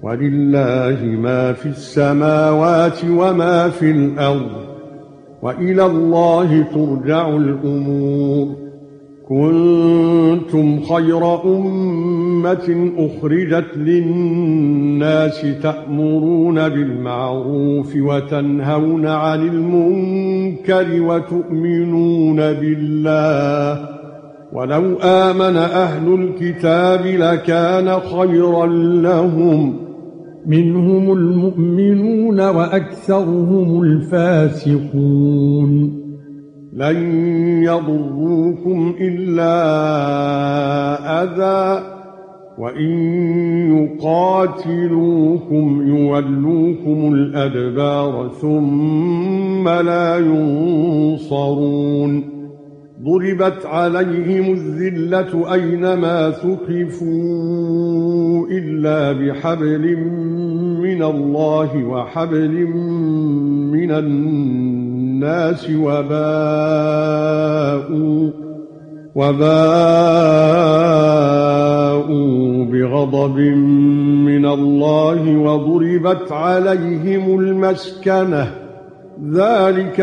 ولله ما في السماوات وما في الأرض وإلى الله ترجع الأمور. كنتم خير أمة أخرجت للناس تأمرون بالمعروف وتنهون عن المنكر وتؤمنون بالله. ولو آمن أهل الكتاب لكان خيرا لهم، منهم المؤمنون وأكثرهم الفاسقون. لن يضروكم إلا أذى، وإن يقاتلوكم يولوكم الأدبار ثم لا ينصرون. ضربت عليهم الذلة أينما ثقفوا إلا بحبل من الله وحبل من الناس وباءوا بغضب من الله وضربت عليهم المسكنة، ذلك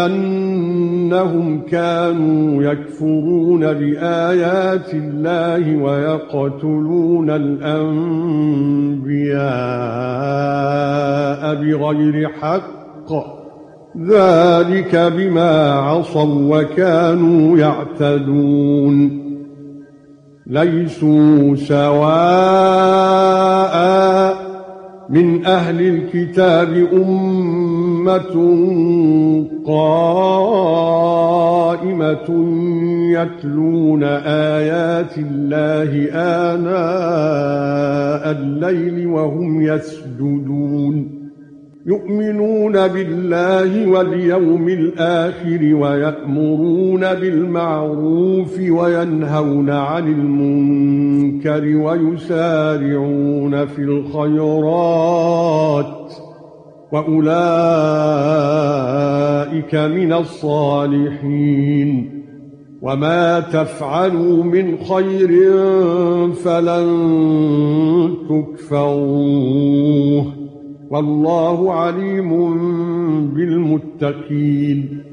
بأنهم كانوا يكفرون بآيات الله ويقتلون الأنبياء بغير حق، ذلك بما عصوا وكانوا يعتدون. ليسوا سواء من أهل الكتاب أمة قائمة يتلون آيات الله آناء الليل وهم يسجدون، يؤمنون بالله واليوم الآخر ويأمرون بالمعروف وينهون عن المنكر ويسارعون في الخيرات، وأولئك من الصالحين. وما تفعلوا من خير فلن تكفروه، والله عليم بالمتقين.